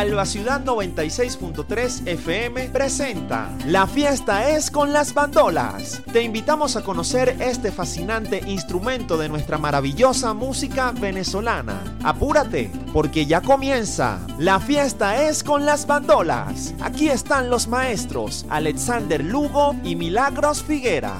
Alba Ciudad 96.3 FM presenta La fiesta es con las bandolas. Te invitamos a conocer este fascinante instrumento de nuestra maravillosa música venezolana. Apúrate, porque ya comienza La fiesta es con las bandolas. Aquí están los maestros Alexander Lugo y Milagros Figuera.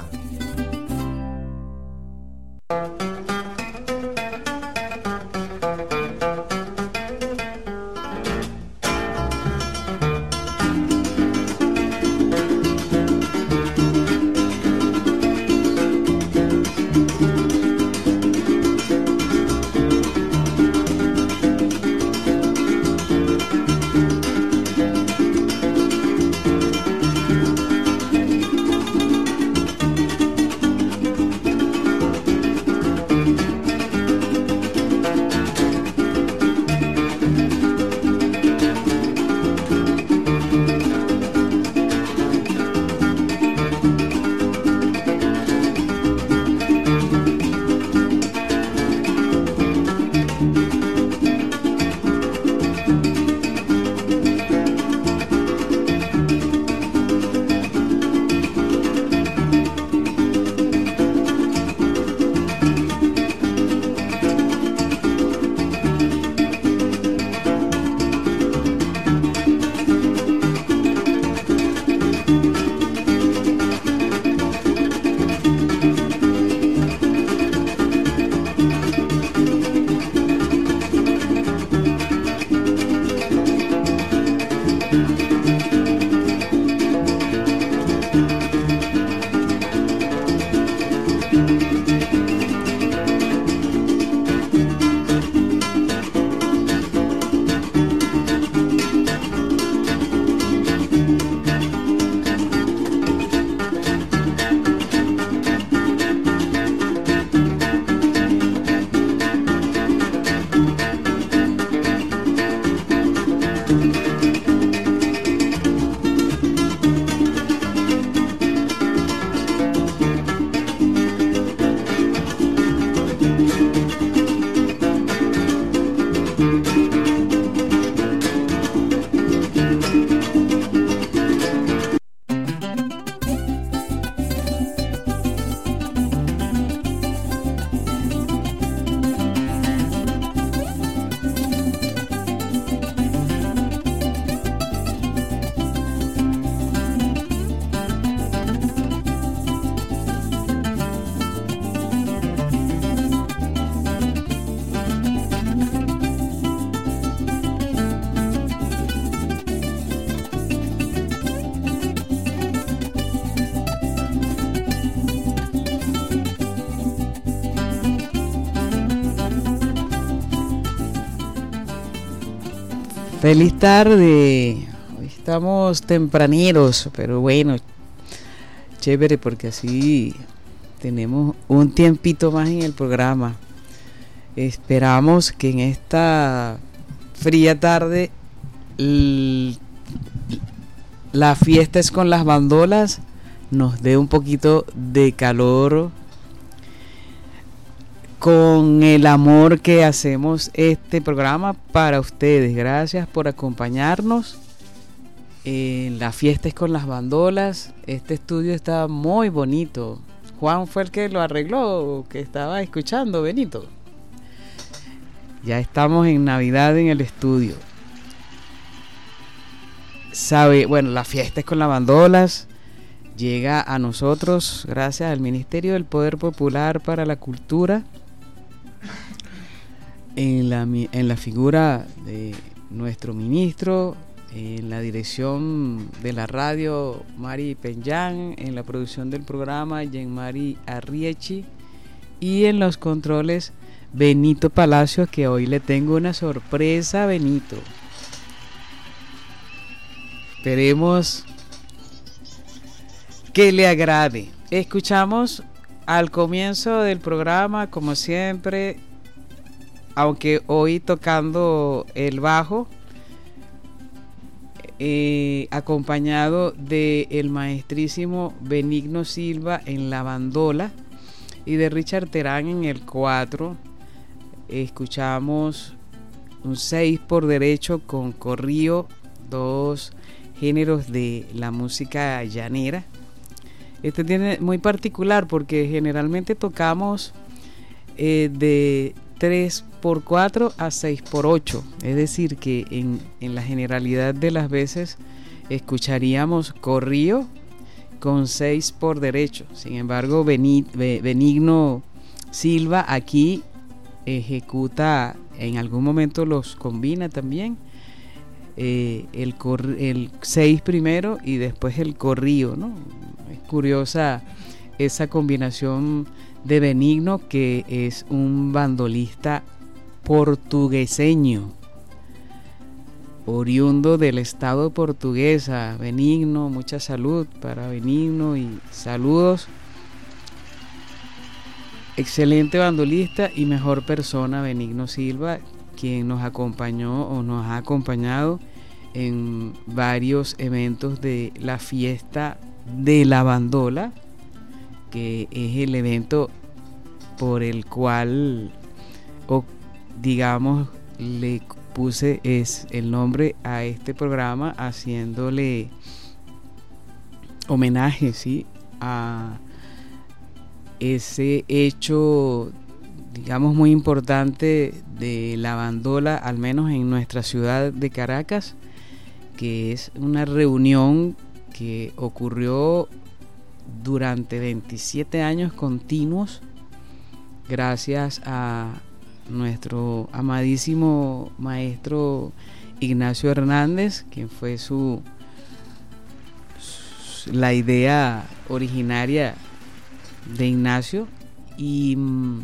Feliz tarde, hoy estamos tempraneros, pero bueno, chévere porque así tenemos un tiempito más en el programa. Esperamos que en esta fría tarde la fiesta es con las bandolas nos dé un poquito de calor con el amor que hacemos este programa para ustedes. Gracias por acompañarnos. La fiesta es con las bandolas. Este estudio está muy bonito. Juan fue el que lo arregló, que estaba escuchando, Benito. Ya estamos en Navidad en el estudio. Bueno, la fiesta es con las bandolas. Llega a nosotros gracias al Ministerio del Poder Popular para la Cultura, en la figura de nuestro ministro, en la dirección de la radio Mari Peñán, en la producción del programa Jean-Marie Arriechi y en los controles Benito Palacios, que hoy le tengo una sorpresa, Benito. Esperemos que le agrade. Escuchamos al comienzo del programa, como siempre, aunque hoy tocando el bajo, acompañado de el maestrísimo Benigno Silva en la bandola y de Richard Terán en el 4. Escuchamos un 6 por derecho con corrido, dos géneros de la música llanera. Este tiene muy particular porque generalmente tocamos de 3x4 a 6x8, es decir que en la generalidad de las veces escucharíamos corrido con 6 por derecho. Sin embargo, Benigno Silva aquí ejecuta, en algún momento los combina también, el 6 primero y después el corrido, ¿no? Es curiosa esa combinación de Benigno, que es un bandolista portugueseño, oriundo del estado portuguesa. Benigno, mucha salud para Benigno y saludos. Excelente bandolista y mejor persona, Benigno Silva, quien nos acompañó o nos ha acompañado en varios eventos de la fiesta de la bandola, que es el evento por el cual, digamos, le puse es el nombre a este programa, haciéndole homenaje, ¿sí?, a ese hecho, digamos, muy importante de la bandola, al menos en nuestra ciudad de Caracas, que es una reunión que ocurrió durante 27 años continuos, gracias a nuestro amadísimo maestro Ignacio Hernández, quien fue la idea originaria de Ignacio, y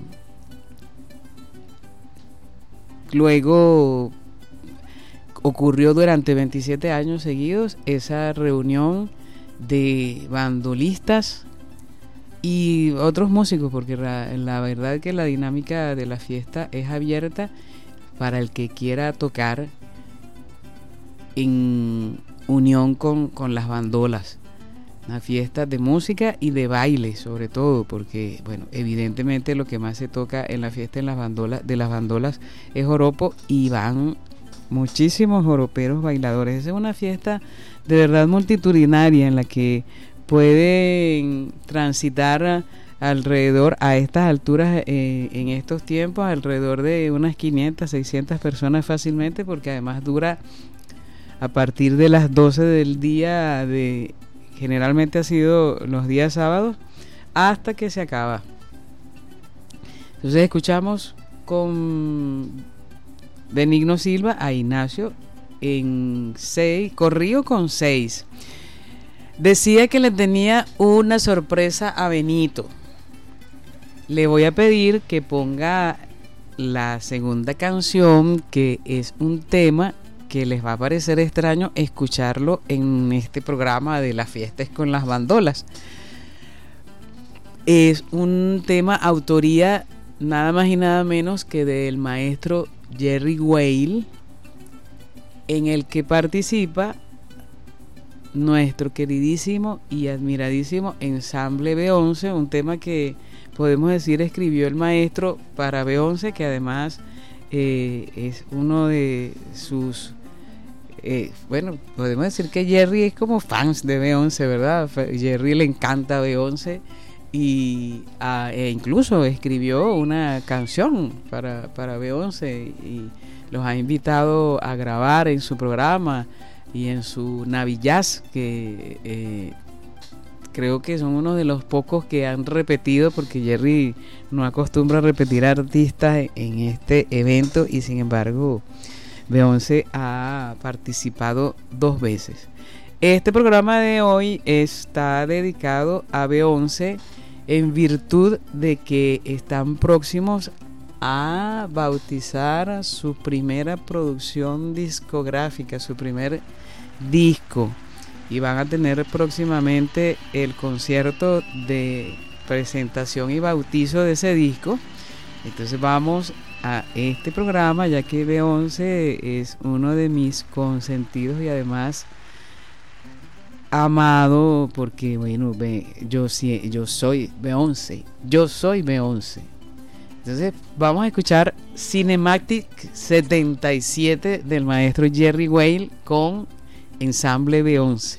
luego ocurrió durante 27 años seguidos esa reunión de bandolistas y otros músicos, porque la verdad que la dinámica de la fiesta es abierta para el que quiera tocar en unión con las bandolas. Una fiesta de música y de baile, sobre todo, porque, bueno, evidentemente lo que más se toca en la fiesta de las bandolas es joropo, y van muchísimos joroperos bailadores. Es una fiesta de verdad multitudinaria en la que pueden transitar alrededor, a estas alturas, en estos tiempos, alrededor de unas 500, 600 personas fácilmente, porque además dura a partir de las 12 del día, generalmente ha sido los días sábados, hasta que se acaba. Entonces escuchamos con Benigno Silva a Ignacio en 6, corrido con 6. Decía que le tenía una sorpresa a Benito. Le voy a pedir que ponga la segunda canción, que es un tema que les va a parecer extraño escucharlo en este programa de las fiestas con las bandolas. Es un tema autoría nada más y nada menos que del maestro Jerry Weil, en el que participa nuestro queridísimo y admiradísimo ensamble B11, un tema que podemos decir escribió el maestro para B11, que además es uno de sus bueno, podemos decir que Jerry es como fans de B11, ¿verdad? Jerry le encanta B11 y incluso escribió una canción para B11 y los ha invitado a grabar en su programa y en su Navillaz, que creo que son uno de los pocos que han repetido, porque Jerry no acostumbra a repetir artistas en este evento, y sin embargo B11 ha participado 2 veces. Este programa de hoy está dedicado a B11 en virtud de que están próximos a bautizar su primera producción discográfica, su primer disco, y van a tener próximamente el concierto de presentación y bautizo de ese disco. Entonces vamos a este programa, ya que B11 es uno de mis consentidos y además amado, porque bueno, yo soy B11, Entonces vamos a escuchar Cinematic 77 del maestro Jerry Weil con Ensamble B11.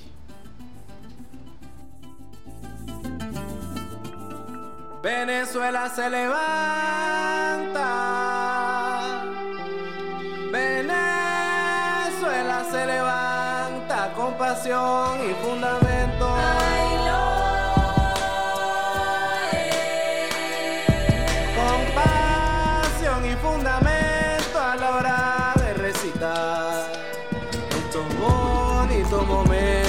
Venezuela se levanta, Venezuela se levanta con pasión y fundamento. Con pasión y fundamento a la hora de recitar estos bonitos momentos.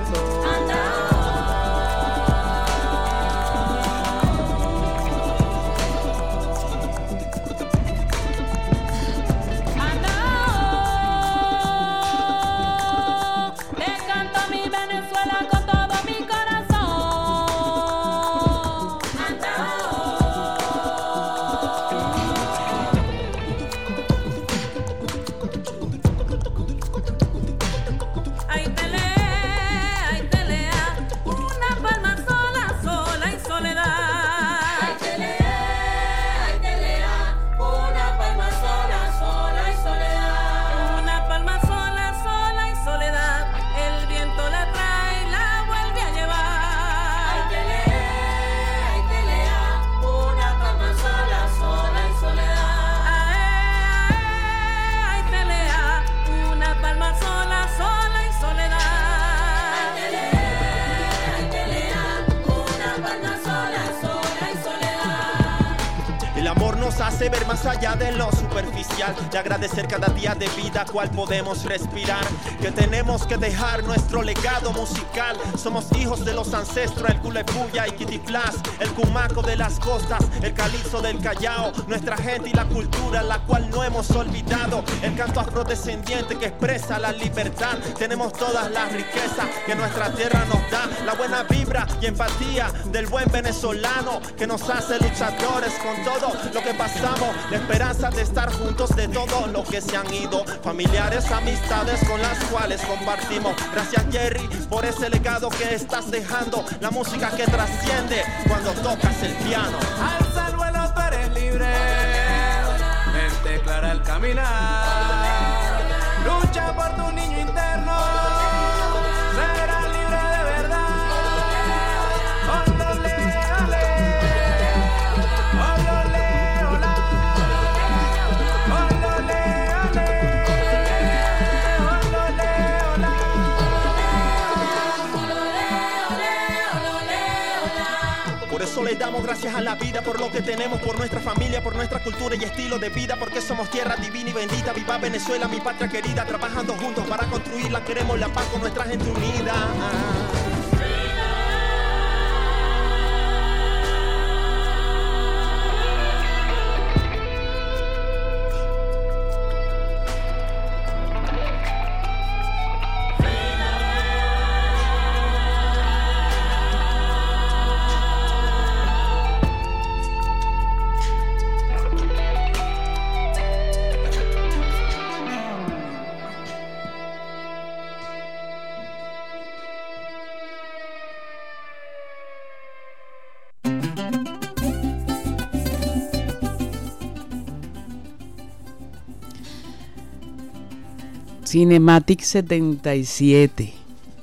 Hace ver más allá de lo superficial, de agradecer cada día de vida cual podemos respirar, que tenemos que dejar nuestro legado musical. Somos hijos de los ancestros, el Culepuya y Kitiplas, el Cumaco de las costas, el Calipso del Callao, nuestra gente y la cultura la cual no hemos olvidado, el canto afrodescendiente que expresa la libertad. Tenemos todas las riquezas que nuestra tierra nos da, la buena vibra y empatía del buen venezolano que nos hace luchadores con todo lo que pasamos, la esperanza de estar juntos de todos los que se han ido, familiares, amistades con las cuales compartimos. Gracias Jerry por ese legado que estás dejando, la música que trasciende cuando tocas el piano. Alza el vuelo, tú eres libre, mente clara al caminar, lucha por tu niño interno, serás libre de verdad. Olole, ole, olole, ola, olole, ole, olole, ola. Por eso le damos gracias a la vida por lo que tenemos, por nuestra familia, por nuestra cultura y estilo de vida, porque somos tierra divina y bendita. Viva Venezuela, mi patria querida, trabajando juntos para construirla. Queremos la paz con nuestra gente unida. Cinematic 77.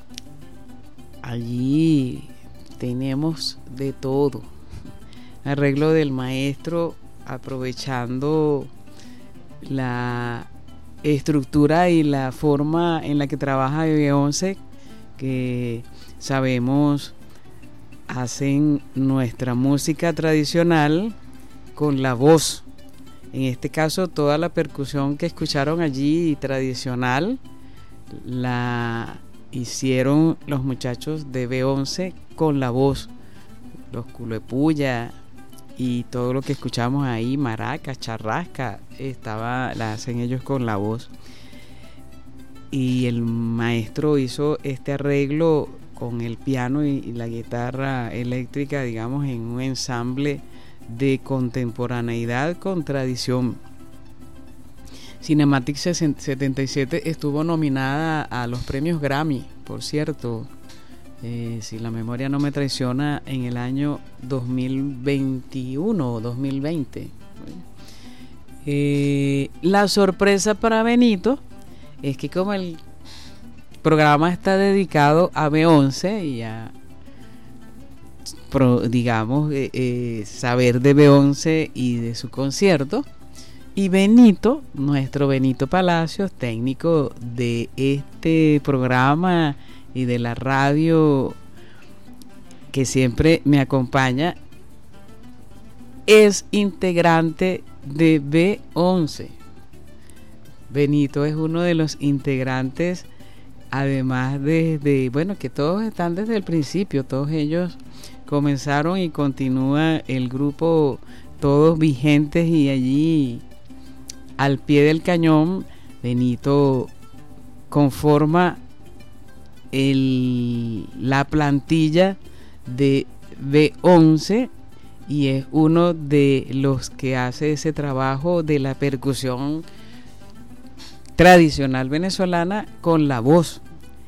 Allí tenemos de todo. Arreglo del maestro, aprovechando la estructura y la forma en la que trabaja B11, que sabemos hacen nuestra música tradicional con la voz. En este caso, toda la percusión que escucharon allí tradicional la hicieron los muchachos de B11 con la voz. Los Culepuya y todo lo que escuchamos ahí, maracas, charrasca, la hacen ellos con la voz. Y el maestro hizo este arreglo con el piano y la guitarra eléctrica, digamos, en un ensamble de contemporaneidad con tradición. Cinematic 77 estuvo nominada a los premios Grammy, por cierto, si la memoria no me traiciona, en el año 2021 o 2020, La sorpresa para Benito es que como el programa está dedicado a Beyoncé y a, digamos, saber de Beyoncé y de su concierto, y Benito, nuestro Benito Palacios, técnico de este programa y de la radio que siempre me acompaña, es integrante de B11. Benito es uno de los integrantes, además bueno, que todos están desde el principio, todos ellos comenzaron y continúa el grupo, todos vigentes y allí al pie del cañón. Benito conforma la plantilla de B11 y es uno de los que hace ese trabajo de la percusión tradicional venezolana con la voz.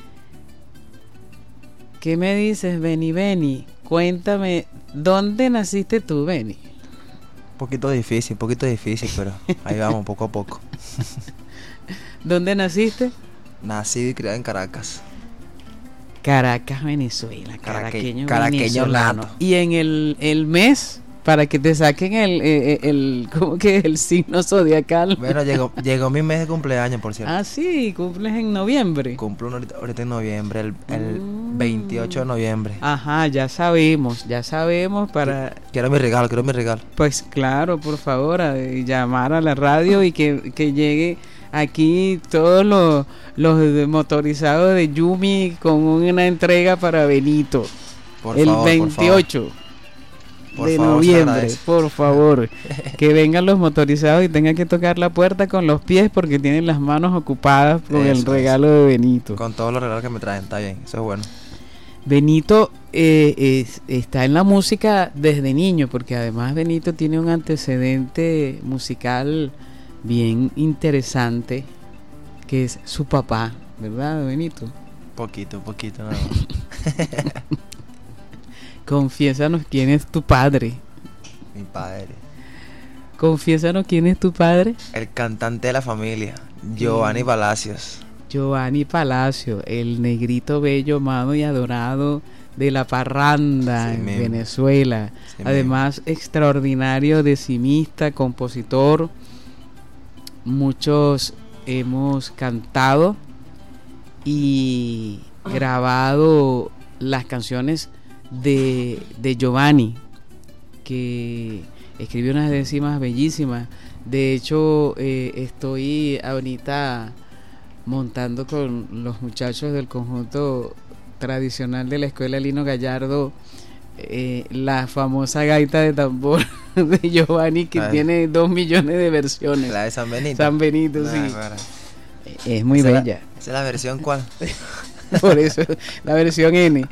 ¿Qué me dices, Beni? Cuéntame, ¿dónde naciste tú, Beni? Un poquito difícil, pero ahí vamos, poco a poco. ¿Dónde naciste? Nacido y criado en Caracas. Caracas, Venezuela. Caraqueño venezolano. Y en el mes, para que te saquen ¿cómo que el signo zodiacal? Bueno, llegó mi mes de cumpleaños, por cierto. Ah, sí, cumples en noviembre. Cumplo ahorita en noviembre, el 28 de noviembre. Ajá, ya sabemos para... Quiero mi regalo. Pues claro, por favor, llamar a la radio y que llegue aquí todos los motorizados de Yumi con una entrega para Benito. El 28 de noviembre, por favor. Que vengan los motorizados y tengan que tocar la puerta con los pies porque tienen las manos ocupadas con el regalo de Benito. Con todos los regalos que me traen, está bien, eso es bueno. Benito está en la música desde niño, porque además Benito tiene un antecedente musical bien interesante, que es su papá, ¿verdad, Benito? Poquito nada más. Confiésanos quién es tu padre. Mi padre. Confiésanos quién es tu padre. El cantante de la familia, Giovanni Palacios. Giovanni Palacio, el negrito bello, amado y adorado de la parranda en Venezuela. Además, extraordinario decimista, compositor. Muchos hemos cantado y grabado las canciones de Giovanni, que escribió unas décimas bellísimas. De hecho, estoy ahorita montando con los muchachos del conjunto tradicional de la escuela Lino Gallardo la famosa gaita de tambor de Giovanni, que tiene 2 millones de versiones. La de San Benito. San Benito, sí. Es muy bella. ¿Esa es la versión cuál? Por eso, la versión N.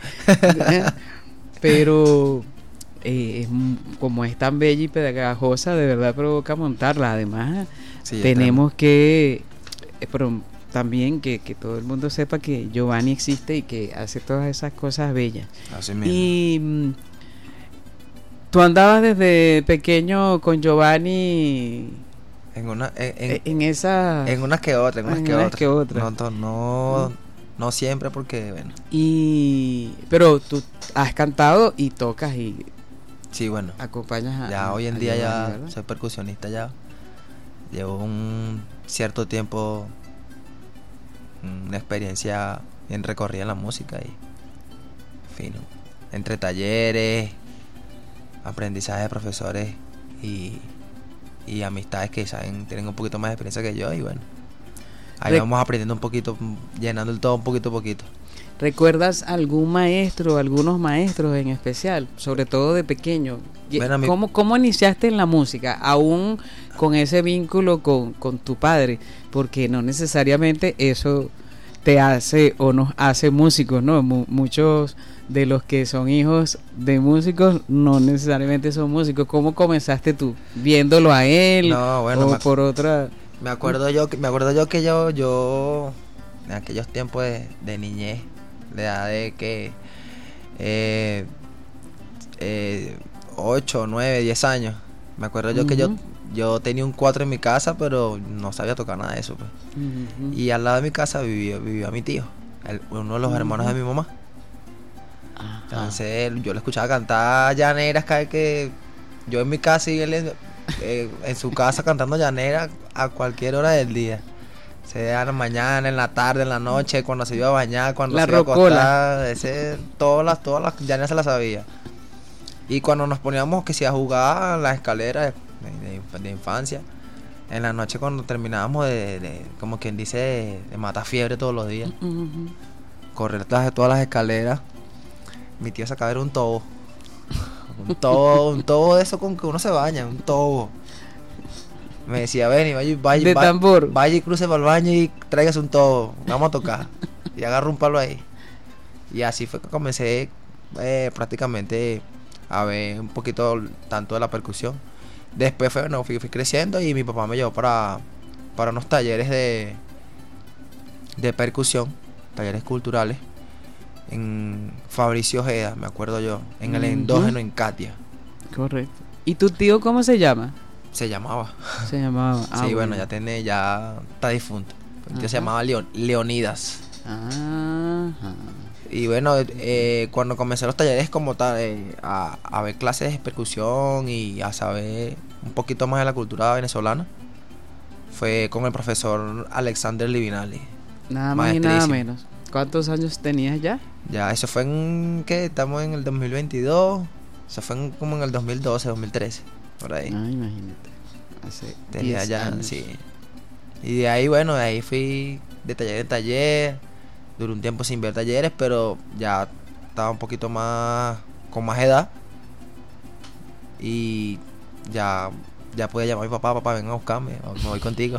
Pero como es tan bella y pegajosa, de verdad provoca montarla. Además, tenemos que también que todo el mundo sepa que Giovanni existe y que hace todas esas cosas bellas. Así mismo. Y tú andabas desde pequeño con Giovanni en unas que otras. No siempre, porque bueno. Pero tú has cantado y tocas y sí, bueno, acompañas ya hoy en día Giovanni, ya ¿verdad? soy percusionista, ya llevo un cierto tiempo, una experiencia bien recorrida en la música y fino, entre talleres, aprendizaje de profesores y amistades que tienen un poquito más de experiencia que yo, y bueno, ahí vamos aprendiendo un poquito, llenando el todo un poquito a poquito. ¿Recuerdas algún maestro, algunos maestros en especial, sobre todo de pequeño? Bueno, ¿Cómo iniciaste en la música, aún con ese vínculo con tu padre? Porque no necesariamente eso te hace o nos hace músicos, ¿no? Muchos de los que son hijos de músicos no necesariamente son músicos. ¿Cómo comenzaste tú? ¿Viéndolo a él? No, bueno, o por otra... Me acuerdo yo que yo en aquellos tiempos de niñez, de edad de que 8, 9, 10 años, me acuerdo yo que yo yo tenía un 4 en mi casa, pero no sabía tocar nada de eso, pues. Ujú. Y al lado de mi casa vivía mi tío, uno de los hermanos de mi mamá. Ajá. Entonces yo le escuchaba cantar llaneras cada vez que yo en mi casa y él en su casa cantando llaneras a cualquier hora del día. Sea en la mañana, en la tarde, en la noche, cuando se iba a bañar, cuando La se iba a rocola. acostar, todas las llaneras se las sabía. Y cuando nos poníamos que si a jugar en las escaleras de infancia, en la noche cuando terminábamos como quien dice, de matar fiebre todos los días, Ujú. correr tras de todas las escaleras, mi tío sacaba era un tobo. Un tobo de eso con que uno se baña, un tobo. Me decía, ven y De tambor. vaya y cruce para el baño y tráigase un tobo, vamos a tocar. Y agarro un palo ahí. Y así fue que comencé prácticamente a ver un poquito tanto de la percusión. Después fui creciendo y mi papá me llevó para unos talleres de percusión, talleres culturales, en Fabricio Ojeda, me acuerdo yo, en el Ujú. endógeno en Katia, Correcto. ¿Y tu tío cómo se llama? se llamaba. Se llamaba. Sí, bueno, ya está difunto. El tío se Ajá. llamaba Leonidas. Ajá. Y bueno, cuando comencé los talleres como tal, a ver clases de percusión y a saber un poquito más de la cultura venezolana, fue con el profesor Alexander Livinali. Nada más y nada Maestrísimo. menos. ¿Cuántos años tenías ya? Ya, eso fue ¿qué? Estamos en el 2022. Eso fue como en el 2012, 2013, por ahí. Ah, imagínate. Hace Tenía 10 ya, años. sí. Y de ahí, bueno, de ahí fui de taller en taller. Duré un tiempo sin ver talleres, pero ya estaba un poquito más, con más edad. Y ya podía llamar a mi papá, ven a buscarme, o me voy contigo.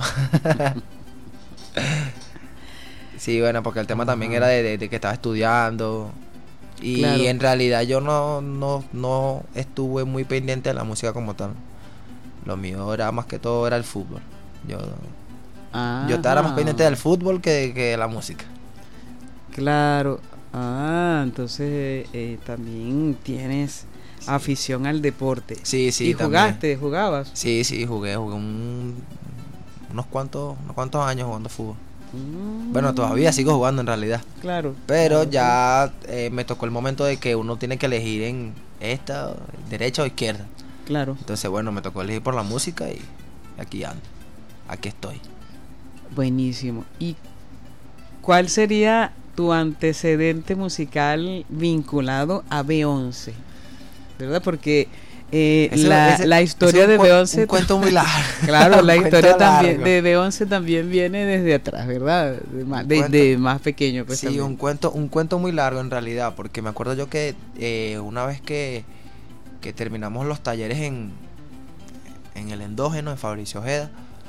Sí, bueno, porque el tema también era de que estaba estudiando. Y Claro. en realidad yo no estuve muy pendiente de la música como tal. Lo mío era más que todo era el fútbol. Yo estaba más pendiente del fútbol que de la música. Claro. Ah, entonces también tienes afición al deporte. Sí, ¿Y también. jugabas? Sí, jugué unos cuantos años jugando fútbol. Bueno, todavía sigo jugando en realidad. Claro. Pero claro, ya me tocó el momento de que uno tiene que elegir en derecha o izquierda. Claro. Entonces, bueno, me tocó elegir por la música y aquí ando. Aquí estoy. Buenísimo. ¿Y cuál sería tu antecedente musical vinculado a Beyoncé? ¿Verdad? Porque la historia de Beyoncé... Un cuento muy largo. Claro, la Un historia cuento también largo. de Beyoncé también viene desde atrás, ¿verdad? De más pequeño, pues. Sí, también. un cuento muy largo en realidad, porque me acuerdo yo que una vez que terminamos los talleres en el endógeno de Fabricio Ojeda,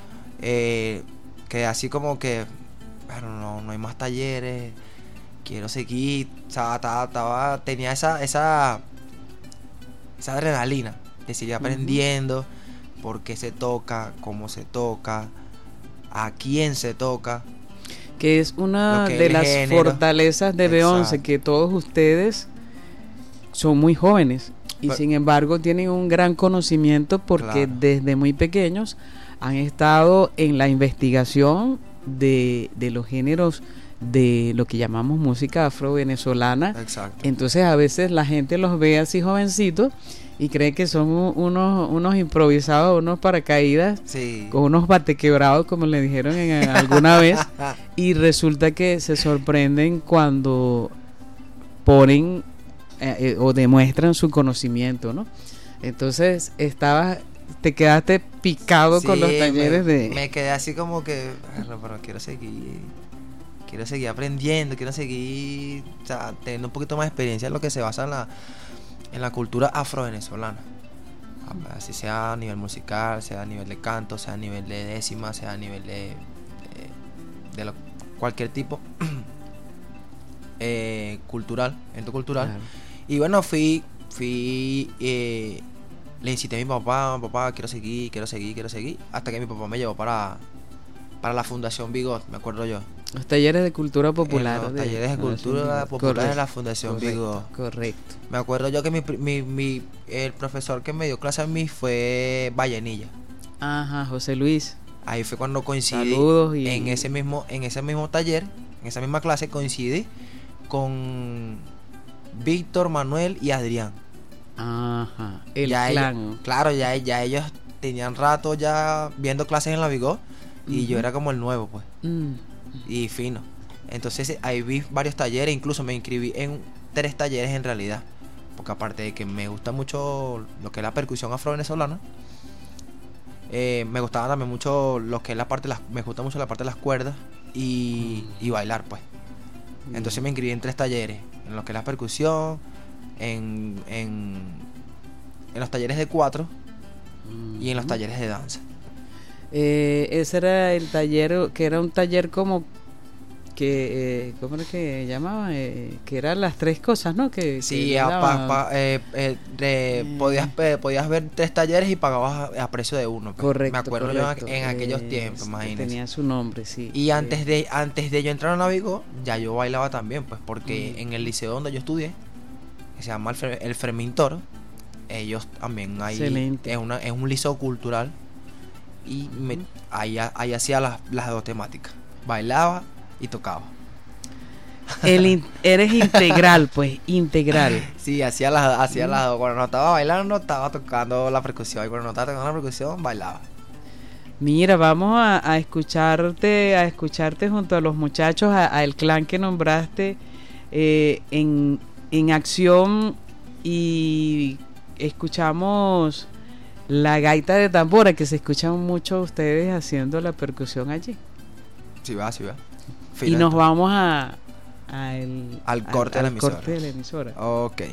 que así como que, bueno, no hay más talleres, quiero seguir, o sea, tenía esa adrenalina de seguir aprendiendo, por qué se toca, cómo se toca, a quién se toca. Que es una Lo que de el las género. fortalezas de Beyoncé, Exacto. que todos ustedes son muy jóvenes y Pero- sin embargo tienen un gran conocimiento porque Claro. desde muy pequeños han estado en la investigación de los géneros de lo que llamamos música afro-venezolana. Exacto. Entonces a veces la gente los ve así jovencitos y cree que son unos improvisados, unos paracaídas, Sí. con unos batequebrados, como le dijeron alguna vez, y resulta que se sorprenden cuando ponen o demuestran su conocimiento, ¿no? Entonces te quedaste picado con los Sí, talleres me quedé así como que, "Bueno, pero quiero seguir aprendiendo, quiero seguir, o sea, teniendo un poquito más de experiencia en lo que se basa en la cultura afro-venezolana. Así sea a nivel musical, sea a nivel de canto, sea a nivel de décima, sea a nivel de cualquier tipo cultural, evento cultural. Claro. Y bueno, le incité a mi papá, quiero seguir, hasta que mi papá me llevó para la Fundación Bigot, me acuerdo yo. Los talleres de cultura popular. En los talleres de cultura popular de la Fundación Bigot. Correcto. Me acuerdo yo que el profesor que me dio clase a mí fue Vallenilla. Ajá, José Luis. Ahí fue cuando coincidí. Saludos y... en ese mismo taller, en esa misma clase coincidí con Víctor, Manuel y Adrián. Ajá, el ya clan. Ellos, claro, ya ellos tenían rato ya viendo clases en la Vigor y yo era como el nuevo, pues. Y fino. Entonces ahí vi varios talleres, incluso me inscribí en 3 talleres en realidad. Porque aparte de que me gusta mucho lo que es la percusión afro-venezolana, me gustaba también mucho lo que es me gusta mucho la parte de las cuerdas y bailar, pues. Entonces me inscribí en 3 talleres, en lo que es la percusión, en los talleres de 4 y en los talleres de danza. Ese era el taller, que era un taller como que ¿cómo era que llamaba? Que eran las 3 cosas, ¿no? Sí, podías ver 3 talleres y pagabas a precio de uno, pues. Correcto. Me acuerdo correcto. yo en aquellos tiempos, imagínate. Tenía su nombre, sí. Y antes de yo entrar a Navigo, ya yo bailaba también, pues, porque en el liceo donde yo estudié, que se llama el Fermín Toro, ellos también Excelente. es un liceo cultural y ahí hacía las 2 temáticas, bailaba y tocaba. Eres integral, pues, integral. Sí, hacía las 2. Cuando no estaba bailando, estaba tocando la percusión, y cuando no estaba tocando la percusión, bailaba. Mira, vamos a escucharte junto a los muchachos, al clan que nombraste en acción, y escuchamos la gaita de tambora, que se escuchan mucho ustedes haciendo la percusión allí. Sí va. Y nos vamos al corte de la emisora. Ok.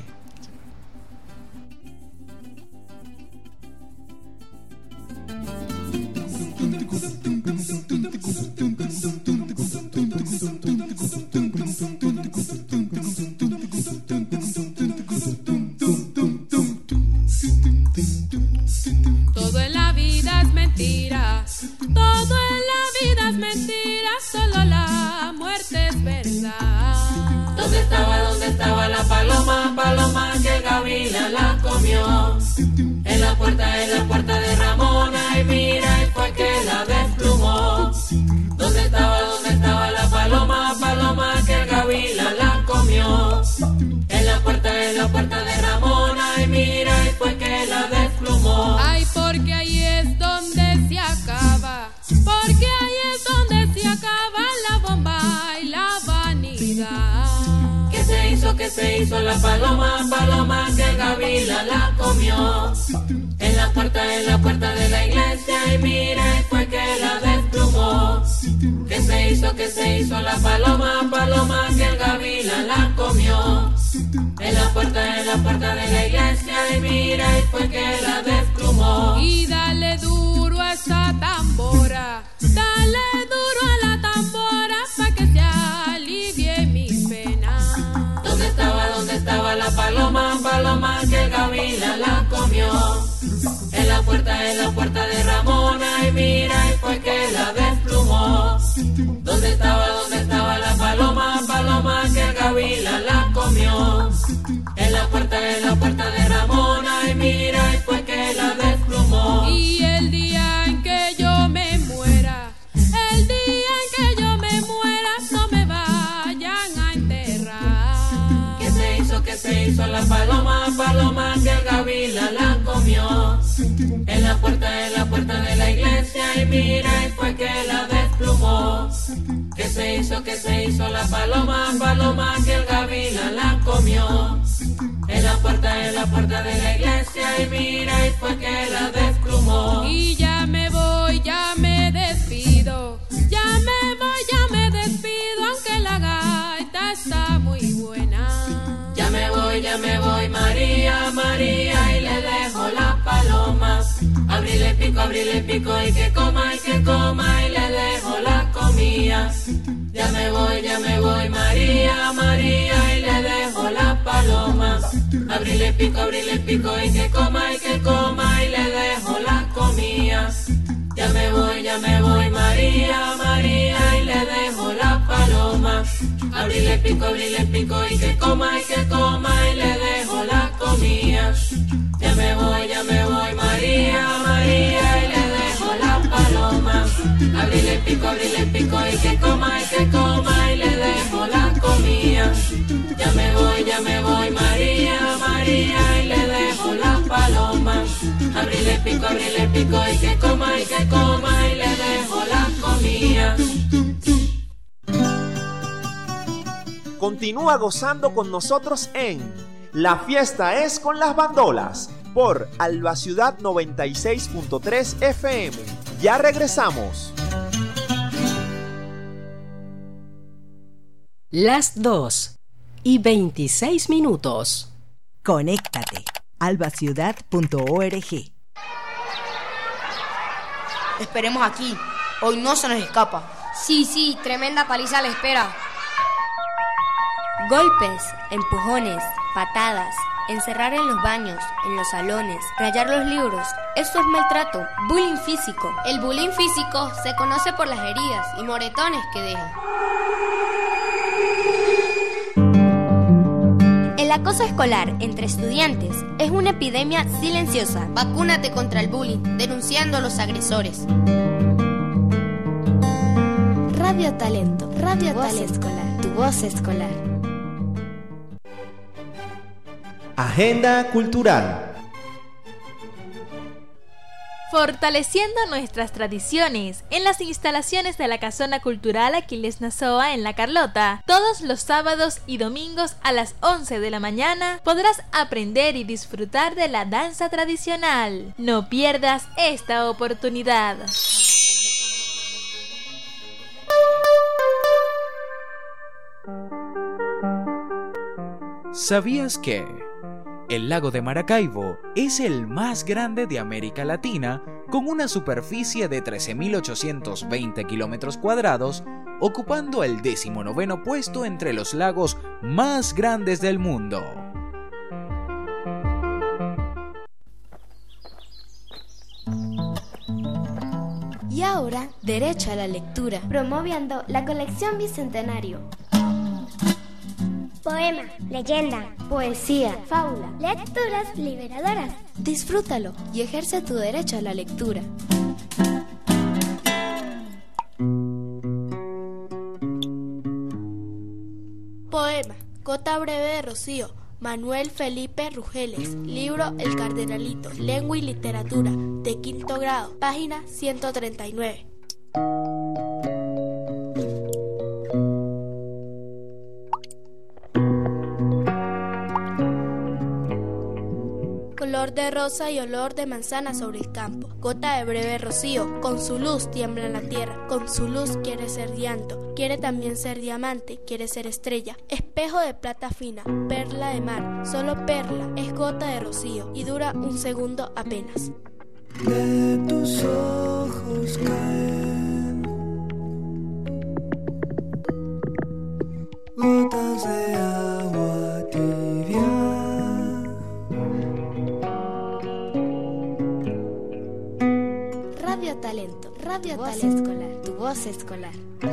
Todo en la vida es mentira, todo en la vida es mentira, solo la muerte es verdad. ¿Dónde estaba la paloma, paloma que el gavila la comió? En la puerta de Ramona, y mira, y fue que la desplumó. ¿Dónde estaba la paloma, paloma que el gavila la comió? En la puerta de Ramona, y mira, y fue que la desplumó. Ay, porque ahí es donde se acaba, porque ahí es donde se acaba la bomba y la vanidad. ¿Qué se hizo la paloma, paloma que el gavila la comió? En la puerta de la iglesia, y mira, y fue que la desplumó. ¿Qué se hizo la paloma, paloma que el gavila la comió? En la puerta de la iglesia, y mira, y fue que la desplumó. Y dale duro a esa tambora, dale duro a la tambora, pa' que se alivie mi pena. ¿Dónde estaba la paloma, paloma que el gavila la comió? En la puerta de Ramona, y mira, y fue que la desplumó. ¿Dónde estaba la paloma, paloma que el gavila la comió? En la puerta de Ramona, y mira, y fue que la desplumó. Y el día en que yo me muera, el día en que yo me muera, no me vayan a enterrar. ¿Qué se hizo la paloma, paloma que el gavila la comió? En la puerta de la iglesia, y mira, y fue que la desplumó. ¿Qué se hizo la paloma, paloma que el gavila la comió? En la puerta de la iglesia, y mira, y fue que la desplumó. Y ya me voy, ya me despido, ya me voy, ya me despido, aunque la gaita está muy buena. Ya me voy, María, María, y le dejo la paloma. Abrile pico, y que coma, y le dejo la comida. Ya me voy, María, María, y le dejo la paloma. Abrile pico, y que coma, y le dejo la comida. Ya me voy, María, María, y le dejo la paloma. Abrile pico, y que coma, y le dejo la comida. Ya me voy, María, María, y le dejo dejo la paloma. Abrile el pico y que coma y le dejo la comida. Ya me voy, María, María, y le dejo la paloma. Abrile el pico y que coma y le dejo la comida. Continúa gozando con nosotros en La Fiesta es con las Bandolas por Alba Ciudad 96.3 FM. Ya regresamos. Las 2:26. Conéctate. albaciudad.org. Esperemos aquí. Hoy no se nos escapa. Sí, tremenda paliza le espera. Golpes, empujones, patadas, encerrar en los baños, en los salones, rayar los libros. Eso es maltrato, bullying físico. El bullying físico se conoce por las heridas y moretones que deja. El acoso escolar entre estudiantes es una epidemia silenciosa. Vacúnate contra el bullying, denunciando a los agresores. Radio Talento, Radio Talento Escolar, tu voz escolar. Agenda cultural. Fortaleciendo nuestras tradiciones en las instalaciones de la Casona Cultural Aquiles Nazoa en La Carlota. Todos los sábados y domingos a las 11 de la mañana podrás aprender y disfrutar de la danza tradicional. No pierdas esta oportunidad. ¿Sabías que el lago de Maracaibo es el más grande de América Latina, con una superficie de 13.820 kilómetros cuadrados, ocupando el 19º puesto entre los lagos más grandes del mundo? Y ahora, derecho a la lectura, promoviendo la colección Bicentenario. Poema, leyenda, Poesía, fábula, lecturas liberadoras. Disfrútalo y ejerce tu derecho a la lectura. Poema, Gota breve de Rocío, Manuel Felipe Rugeles. Libro El Cardenalito, Lengua y Literatura, de 5º grado, página 139. Color de rosa y olor de manzana sobre el campo. Gota de breve rocío, con su luz tiembla en la tierra. Con su luz quiere ser llanto, quiere también ser diamante, quiere ser estrella. Espejo de plata fina, perla de mar, solo perla, es gota de rocío y dura un segundo apenas. De tus ojos caen gotas de agua tibia. Radio Talento, Radio Talento Escolar, tu voz escolar.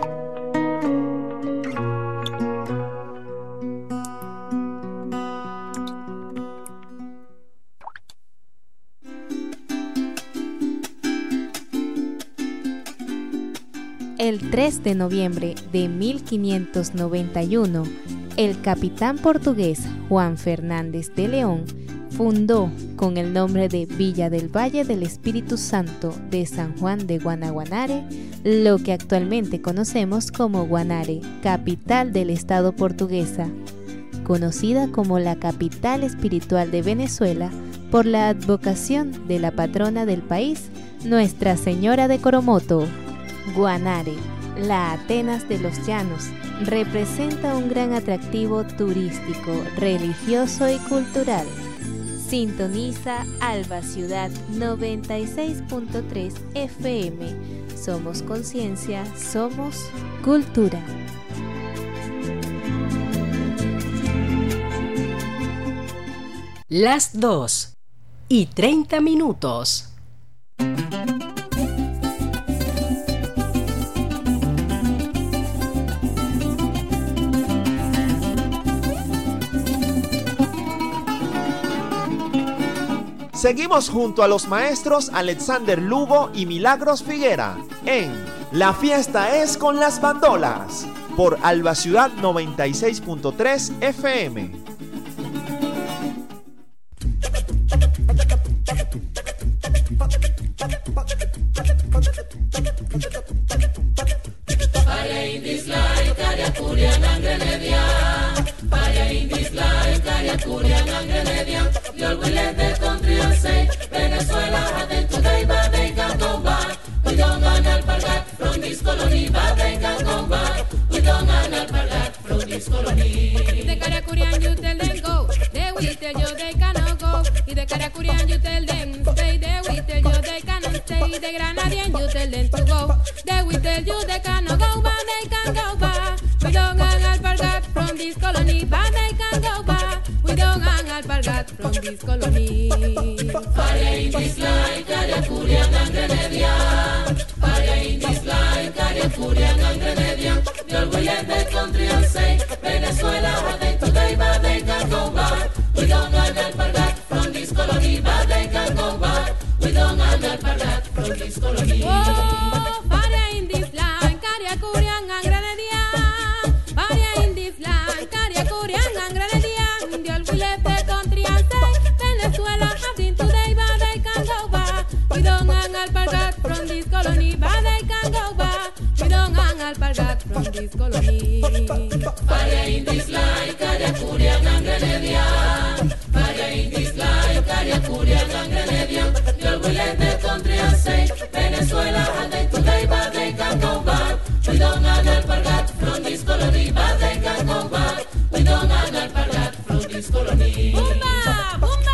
El 3 de noviembre de 1591, el capitán portugués Juan Fernández de León fundó con el nombre de Villa del Valle del Espíritu Santo de San Juan de Guanaguanare, lo que actualmente conocemos como Guanare, capital del estado portuguesa, conocida como la capital espiritual de Venezuela por la advocación de la patrona del país, Nuestra Señora de Coromoto. Guanare, la Atenas de los Llanos, representa un gran atractivo turístico, religioso y cultural. Sintoniza Alba Ciudad 96.3 FM. Somos conciencia, somos cultura. Las 2:30. Seguimos junto a los maestros Alexander Lugo y Milagros Figuera en La Fiesta es con las Bandolas por Alba Ciudad 96.3 FM. Vaya indisla, Icaria Curian Angrenedia. Vaya indisla, Icaria Curian Angrenedia. Your will let the country and say Venezuela had it today, but they can go back. We don't want alpargat from this colony, but they can go back. We don't want alpargat from this colony. The Caracurian you tell them go, they will tell you they cannot go. Y the Caracurian you tell them stay, they will tell you they cannot stay. The Granadian you tell them to go, they will tell you they cannot go, but they can go back. We don't want alpargat from this colony, but they can go back. We don't want alpargat from this colony. Fire in this line, Caracurian and Grenadian. Fire in this line, Caracurian and Grenadian. Your will let the country and say Venezuela had it today, but they can go back. We don't want alpargat from this colony, but they can go back. We don't want alpargat from this colony. Oh, fire in this land, Caracurian and Grenadian. Fire in this land, Caracurian and Grenadian. Your will let the country and say Venezuela had it today, but they can go back. We don't want alpargat from this colony, but they can go back. We don't want alpargat from this colony. Fire in this line, Caracurian and Grenadian. Fire in this line, Caracurian and Grenadian. Your will let the country and say Venezuela had it today, but they can go back. We don't want alpargat from this colony, but they can go back. We don't want alpargat from this colony. Bumba, bumba.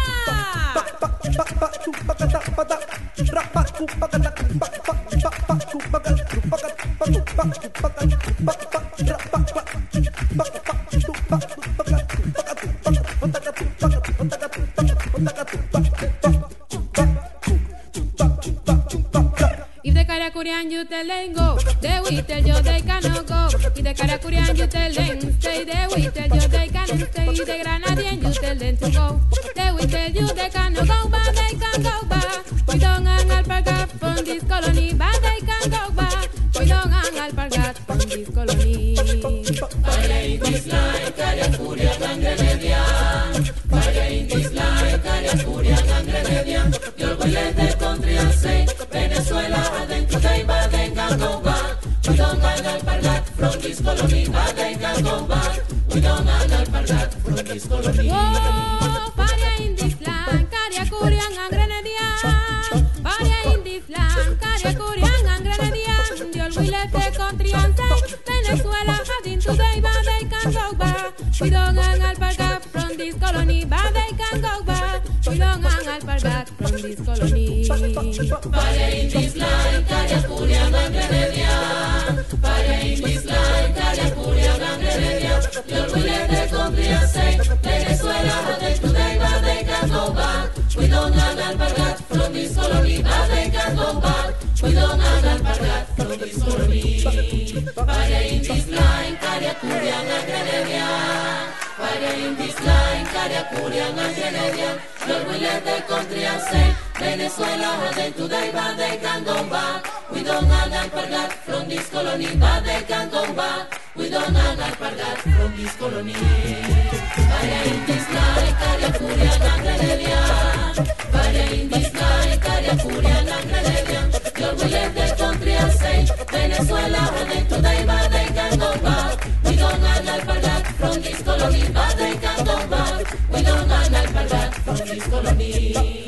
If the Caracurian you tell them go, they will tell you they cannot go. If the Caracurian you tell them stay, they will tell you they cannot stay. If the Granadian you tell them to go, they will tell you they cannot go, but they can go back. We don't hang alpargat from this colony, but they can go back. We don't hang alpargat from this colony. Fire in this line, Caracurian and Grenadian. Fire in this line, Caracurian and Grenadian. Your will let the country and say Venezuela had it today, but they can go back. We don't hang alpargat from this colony, but they can go back. We don't hang alpargat from this colony. Oh, fire in this land, Caracurian and Grenadian. Fire in this land, Caracurian and Grenadian. Dios will let the country and say Venezuela had it today, but they can go back. We don't hang alpargat from this colony, but they can go back. We don't hang alpargat from this colony. Fire in this line, Caracurian and Grenadian. Fire in this line, Caracurian and Grenadian. Dios will let the country and say Venezuela had it today, but they can go back. We don't hang alpargat from this colony, but they can go back. We don't hang alpargat from this colony. Fire in this line, Caracurian and Grenadian. Fire in this line, Caracurian and Grenadian. Lord will let the country and say Venezuela had it today, but they can go back. We don't hang alpargat from this colony, but they can go back. We don't hang alpargat from this colony. Fire in this line, Caracurian and Grenadian. Fire in this line, Caracurian and Grenadian. Lord will let the country and say Venezuela had it today, but they can go back. We don't hang alpargat from this colony, but they can go back. We don't hang alpargat from this colony.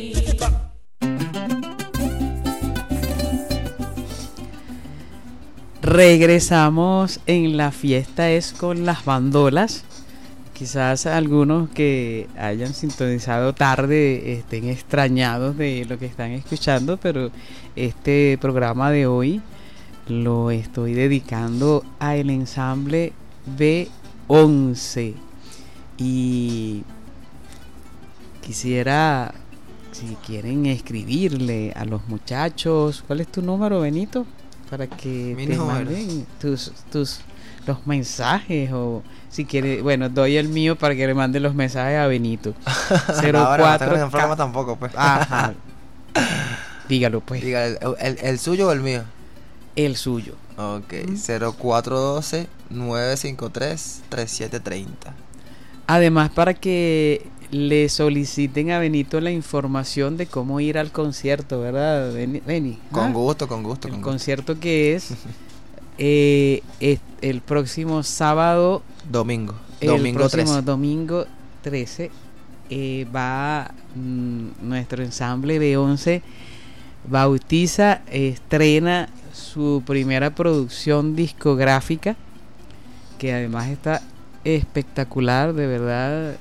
Regresamos en La Fiesta es con las Bandolas. Quizás algunos que hayan sintonizado tarde estén extrañados de lo que están escuchando, pero este programa de hoy lo estoy dedicando al ensamble B11 y quisiera, si quieren, escribirle a los muchachos. ¿Cuál es tu número, Benito? Para que te manden tus los mensajes, o si quiere, bueno, doy el mío para que le mande los mensajes a Benito. 04 Ahora no tengo ningún problema tampoco, pues. Ajá. Dígalo, pues. Diga, ¿el suyo o el mío? El suyo. Ok, 0412-953-3730. Además, para que le soliciten a Benito la información de cómo ir al concierto, ¿verdad, Beni? Con gusto. El concierto que es el próximo sábado. Domingo 13. Va nuestro ensamble B11 bautiza, estrena su primera producción discográfica, que además está espectacular, de verdad.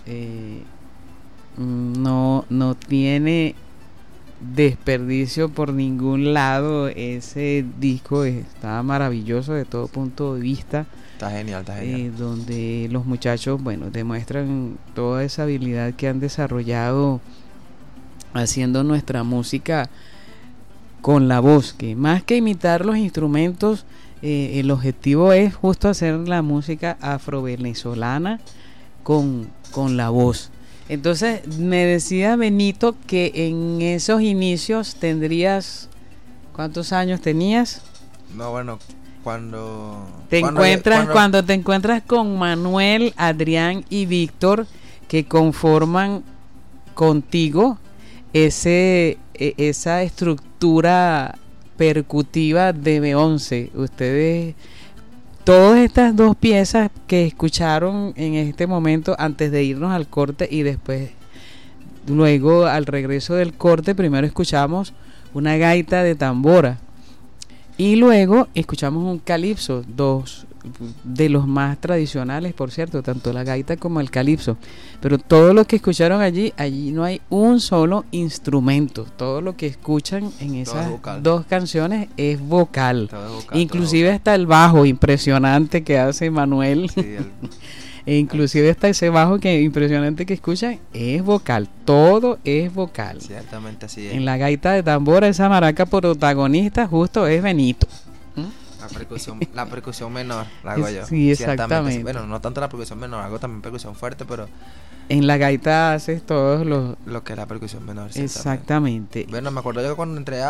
No tiene desperdicio por ningún lado. Ese disco está maravilloso de todo punto de vista. Está genial. Donde los muchachos, bueno, demuestran toda esa habilidad que han desarrollado haciendo nuestra música con la voz, que más que imitar los instrumentos, el objetivo es justo hacer la música afro-venezolana con la voz. Entonces me decía Benito que en esos inicios tendrías, ¿cuántos años tenías? No, bueno, cuando te encuentras con Manuel, Adrián y Víctor, que conforman contigo esa estructura percutiva de B11. Ustedes, todas estas dos piezas que escucharon en este momento, antes de irnos al corte y después, luego al regreso del corte, primero escuchamos una gaita de tambora y luego escuchamos un calipso, dos de los más tradicionales, por cierto, tanto la gaita como el calipso. Pero todo lo que escucharon allí no hay un solo instrumento. Todo lo que escuchan en esas dos canciones es vocal. Inclusive hasta el bajo impresionante que hace Manuel. Sí, e inclusive hasta ese bajo impresionante que escuchan es vocal. Todo es vocal. Ciertamente así es. En la gaita de tambora, esa maraca protagonista justo es Benito. La percusión menor la hago yo. Sí, exactamente. Bueno, no tanto la percusión menor, hago también percusión fuerte, pero en la gaita haces todos lo que es la percusión menor. Exactamente. Bueno, me acuerdo yo cuando entré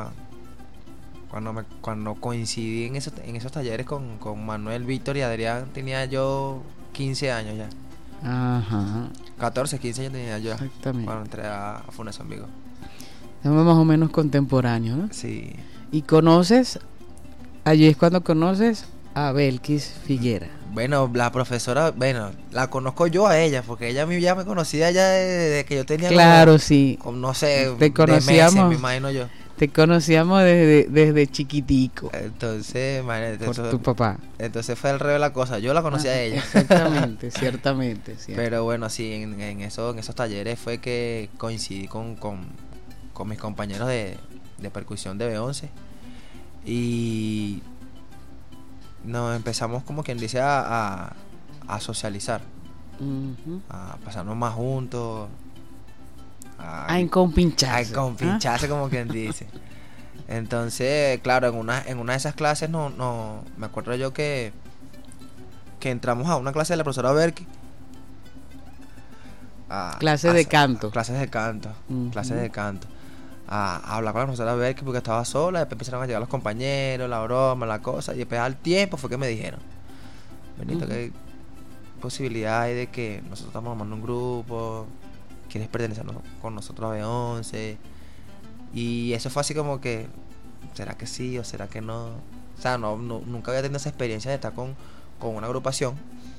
cuando coincidí en esos talleres con Manuel, Víctor y Adrián, tenía yo 15 años ya. Ajá. 14, 15 años tenía yo. Exactamente. Cuando entré a Funes Amigos. Somos más o menos contemporáneos, ¿no? Sí. ¿Y conoces? Allí es cuando conoces a Belkis Figuera. Bueno, la profesora, la conozco yo a ella, porque ella ya me conocía ya desde que yo tenía. Claro, sí. Como, no sé, te conocíamos, de meses, me imagino yo. Te conocíamos desde chiquitico. Entonces, imagínate. Por tu papá. Entonces fue al revés la cosa. Yo la conocí a ella. Exactamente, ciertamente. Pero bueno, sí, en esos talleres fue que coincidí con mis compañeros de percusión de B11. Y nos empezamos, como quien dice, a socializar. Uh-huh. A pasarnos más juntos. A encompincharse. Como quien dice. Entonces, claro, en una de esas clases no me acuerdo yo que entramos a una clase de la profesora Berky. Clases de canto. Clases de canto. A hablar con la profesora Berky porque estaba sola. Después empezaron a llegar los compañeros, la broma, la cosa. Y después al tiempo fue que me dijeron: Benito, ¿qué posibilidad hay de que nosotros estamos armando un grupo? ¿Quieres pertenecer con nosotros a B11? Y eso fue así como que, ¿será que sí o será que no? O sea, nunca había tenido esa experiencia de estar con una agrupación.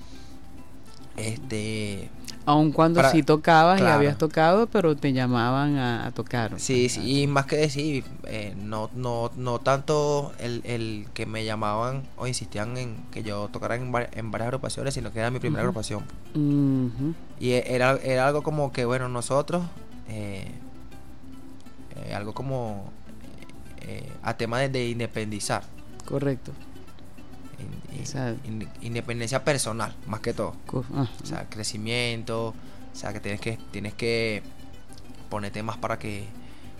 Aun cuando sí tocabas, claro, y habías tocado, pero te llamaban a tocar. Sí, y más que decir, no tanto el que me llamaban o insistían en que yo tocara en varias agrupaciones, sino que era mi primera agrupación. Uh-huh. Y era algo como que, bueno, nosotros, algo como a tema de independizar. Correcto. Independencia personal, más que todo. O sea, crecimiento, o sea, que tienes que poner temas para que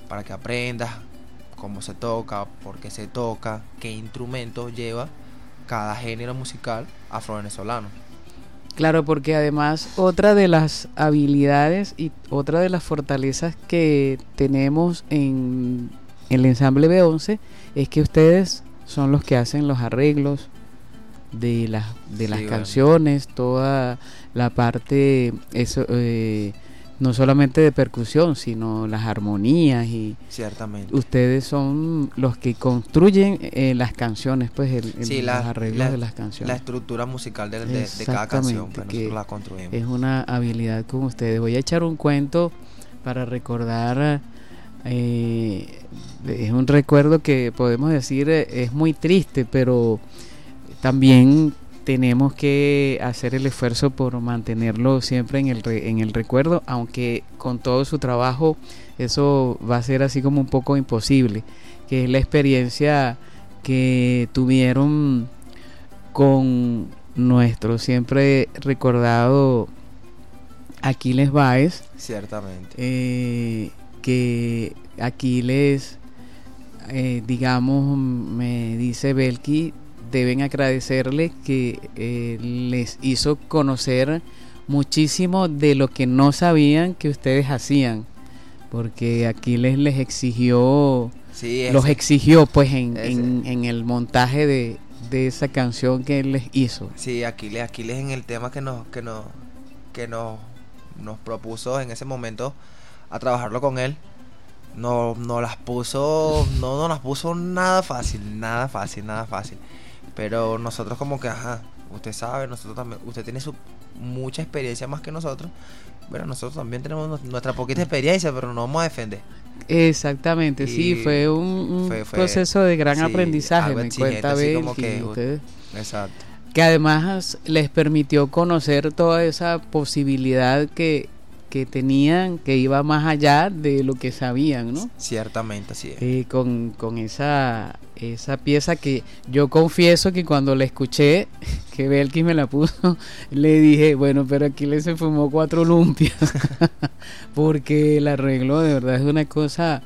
aprendas cómo se toca, por qué se toca, qué instrumento lleva cada género musical afro-venezolano. Claro, porque además otra de las habilidades y otra de las fortalezas que tenemos en el ensamble B11 es que ustedes son los que hacen los arreglos de las canciones, toda la parte, eso, no solamente de percusión, sino las armonías, y ciertamente ustedes son los que construyen las canciones, pues los arreglos de las canciones. La estructura musical de cada canción, pues nosotros la construimos. Es una habilidad con ustedes. Voy a echar un cuento para recordar, es un recuerdo que podemos decir es muy triste, pero también tenemos que hacer el esfuerzo por mantenerlo siempre en el recuerdo, aunque con todo su trabajo eso va a ser así como un poco imposible, que es la experiencia que tuvieron con nuestro siempre recordado Aquiles Báez. Ciertamente. Que Aquiles, digamos, me dice Belki, deben agradecerle que les hizo conocer muchísimo de lo que no sabían que ustedes hacían, porque Aquiles les exigió, los exigió pues en el montaje de esa canción que él les hizo. Sí, Aquiles en el tema que nos propuso en ese momento a trabajarlo con él, no las puso nada fácil. Pero nosotros como que, usted sabe, nosotros también, usted tiene mucha experiencia más que nosotros. Bueno, nosotros también tenemos nuestra poquita experiencia, pero no vamos a defender. Exactamente, sí, fue un proceso de gran aprendizaje, me cuenta ustedes. Exacto. Que además les permitió conocer toda esa posibilidad que tenían, que iba más allá de lo que sabían, ¿no? Ciertamente, así es. Con esa pieza que yo confieso que cuando la escuché, que Belkis me la puso, le dije, bueno, pero Aquiles se fumó 4 lumpias, porque el arreglo de verdad es una cosa,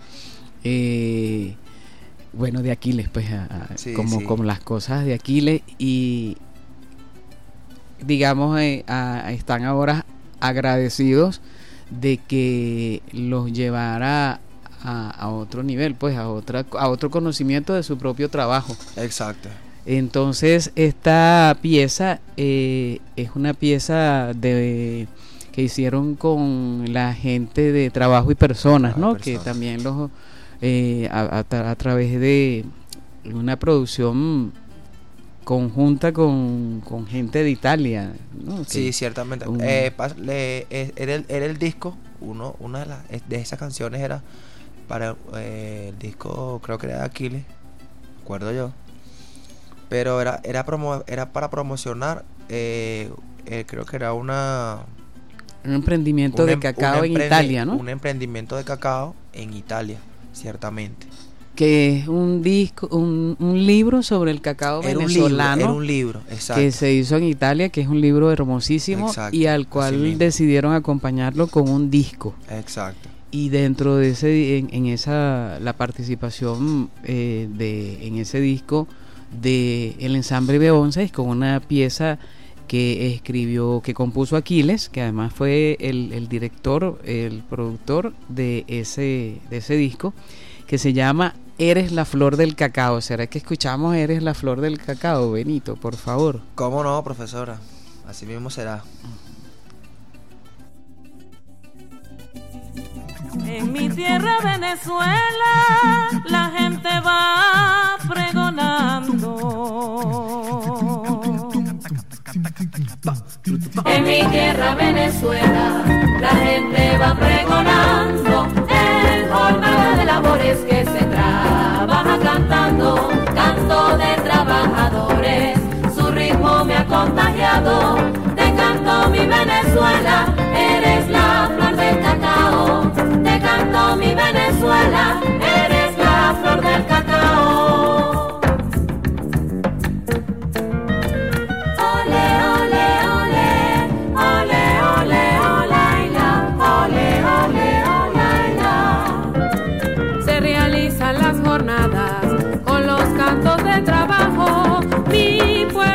bueno, de Aquiles, pues, como las cosas de Aquiles, y digamos, están ahora agradecidos de que los llevara a otro nivel, pues a otro conocimiento de su propio trabajo. Exacto. Entonces esta pieza es una pieza que hicieron con la gente de Trabajo y Personas, ¿no? Que también los a través de una producción conjunta con gente de Italia, ¿no? Sí, ciertamente. Era el disco, una de esas canciones era para el disco, creo que era de Aquiles, recuerdo yo, pero era para promocionar, creo que era un emprendimiento de cacao en Italia, ¿no? Un emprendimiento de cacao en Italia, ciertamente. Que es un disco, un libro sobre el cacao venezolano. Era un libro, exacto. Que se hizo en Italia, que es un libro hermosísimo, exacto, y al cual decidieron acompañarlo con un disco. Exacto. Y dentro de ese, la participación en ese disco de el ensamble B11 es con una pieza que compuso Aquiles, que además fue el director, el productor de ese disco, que se llama Eres la flor del cacao. ¿Será que escuchamos Eres la flor del cacao, Benito, por favor? ¿Cómo no, profesora? Así mismo será. En mi tierra Venezuela la gente va pregonando. En mi tierra Venezuela la gente va pregonando el jornal de labores que se trabaja cantando, canto de trabajadores, su ritmo me ha contagiado, te canto mi Venezuela, eres la flor del cacao, te canto mi Venezuela, eres la flor del cacao. Ole, ole, ole, ole, ole, olaila, ole, ole, olaila. Se realizan las jornadas con los cantos de trabajo, mi pueblo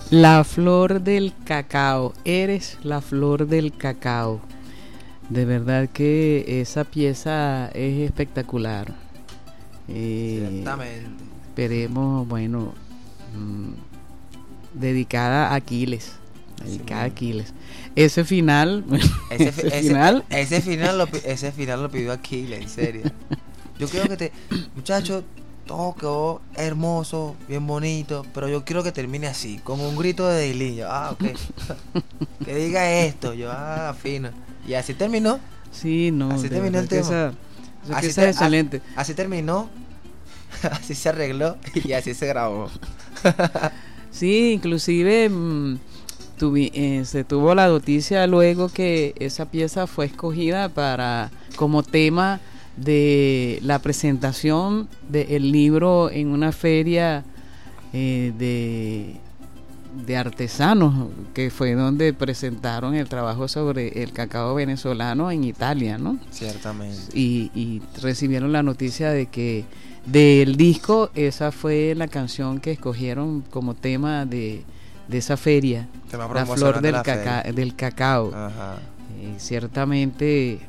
La flor del cacao, eres la flor del cacao. De verdad que esa pieza es espectacular. Exactamente. Esperemos, bueno, dedicada a Aquiles. Dedicada a Aquiles. Ese final, ese final lo pidió Aquiles, en serio. Yo quiero que muchacho, todo quedó hermoso, bien bonito, pero yo quiero que termine así, con un grito de Dailin. Yo, ok. Que diga esto, yo, fino. Y así terminó. Sí, no. Así terminó el tema. Esa es excelente. Así terminó, así se arregló y así se grabó. Sí, inclusive se tuvo la noticia luego que esa pieza fue escogida como tema de la presentación del libro en una feria de artesanos, que fue donde presentaron el trabajo sobre el cacao venezolano en Italia, ¿no? Ciertamente. Y recibieron la noticia de que del disco esa fue la canción que escogieron como tema de esa feria, la flor del cacao. Ajá. Ciertamente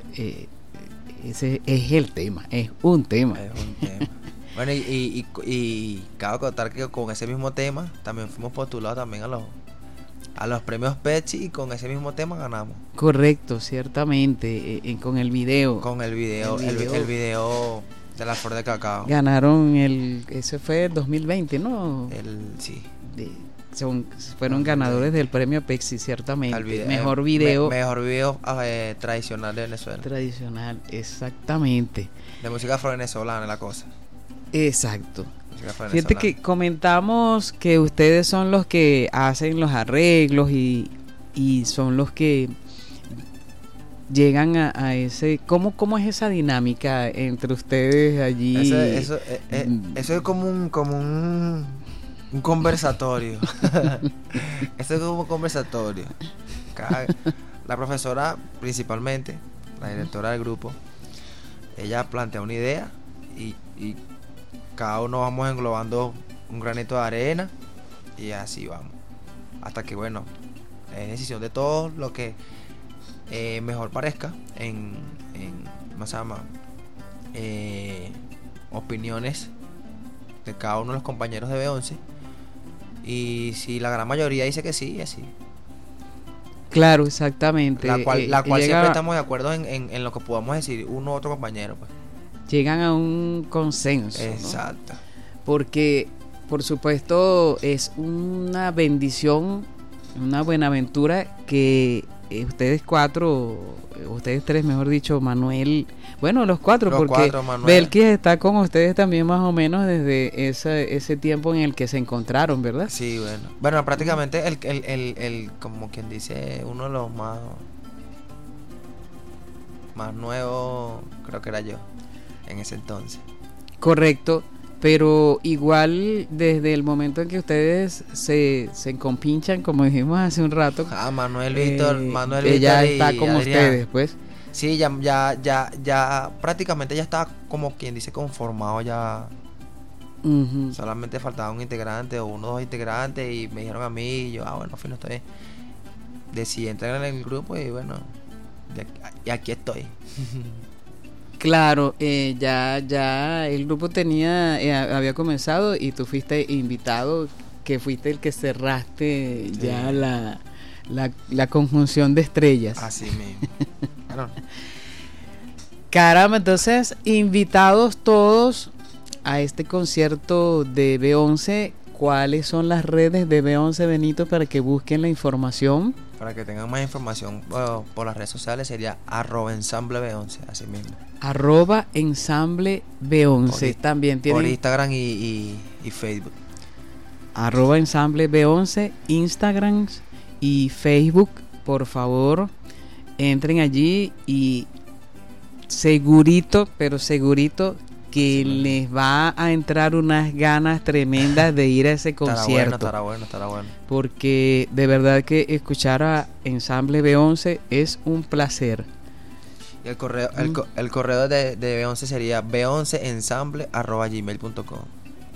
ese es el tema, es un tema. Bueno, y cabe contar que con ese mismo tema también fuimos postulados también a los premios Pepsi, y con ese mismo tema ganamos. Correcto, ciertamente, con el video. Con el video de la flor de cacao. Ganaron ese fue el 2020, ¿no? Sí. Fueron ganadores del premio Pepsi, ciertamente. Mejor video tradicional de Venezuela. Tradicional, exactamente. De música afro-venezolana la cosa. Exacto. Fíjate que comentamos que ustedes son los que hacen los arreglos y son los que llegan a ese... ¿Cómo es esa dinámica entre ustedes allí? Eso es como un conversatorio. Eso es como un conversatorio. La profesora, principalmente, la directora del grupo, ella plantea una idea y cada uno vamos englobando un granito de arena y así vamos. Hasta que, bueno, es decisión de todos lo que mejor parezca en ¿cómo se llama? Opiniones de cada uno de los compañeros de B11. Y si la gran mayoría dice que sí, así. Claro, exactamente. La cual siempre estamos de acuerdo en lo que podamos decir uno u otro compañero, pues. Llegan a un consenso. Exacto. ¿No? Porque, por supuesto, es una bendición, una buenaventura que ustedes tres, mejor dicho, Manuel, bueno, los cuatro, porque Belkis está con ustedes también más o menos desde ese tiempo en el que se encontraron, ¿verdad? Sí, bueno, prácticamente el como quien dice, uno de los más nuevos, creo que era yo en ese entonces. Correcto, pero igual desde el momento en que ustedes se compinchan, como dijimos hace un rato, Manuel Víctor ya está con ustedes, pues. Sí, ya prácticamente ya estaba, como quien dice, conformado ya. Uh-huh. Solamente faltaba un integrante o uno o dos integrantes y me dijeron a mí, y yo, bueno, fino, estoy. Decidí entrar en el grupo y bueno, y aquí estoy. Claro, ya el grupo había comenzado y tú fuiste invitado, que fuiste el que cerraste ya la conjunción de estrellas. Así mismo. Claro. Caramba, entonces invitados todos a este concierto de B11. ¿Cuáles son las redes de B11, Benito, para que busquen la información? Para que tengan más información por las redes sociales sería @ensambleb11, así mismo. @ensambleb11. También tienen por Instagram y Facebook. @ensambleb11, Instagram y Facebook. Por favor, entren allí y segurito, pero segurito que les va a entrar unas ganas tremendas de ir a ese concierto. Estará bueno. Porque de verdad que escuchar a Ensamble B11 es un placer. Y el correo de B11 sería b11ensamble@gmail.com.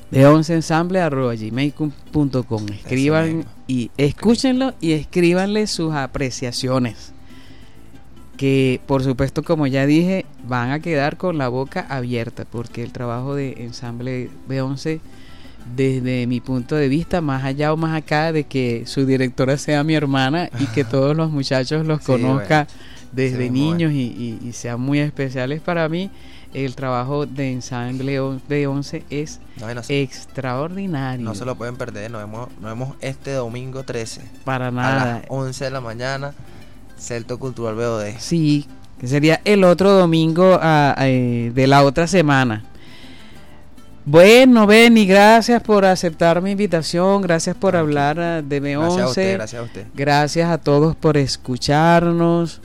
b11ensamble@gmail.com. Escriban y escúchenlo y escríbanle sus apreciaciones, que por supuesto, como ya dije, van a quedar con la boca abierta, porque el trabajo de Ensamble B11, desde mi punto de vista, más allá o más acá de que su directora sea mi hermana y que todos los muchachos los conozca desde niños y sean muy especiales para mí, el trabajo de Ensamble B11 es extraordinario. No se lo pueden perder. Nos vemos este domingo 13 para nada, a las 11 de la mañana, Centro Cultural BOD. Sí, que sería el otro domingo de la otra semana. Bueno, Benny, gracias por aceptar mi invitación, gracias por hablar de B11. Gracias a usted. Gracias a todos por escucharnos.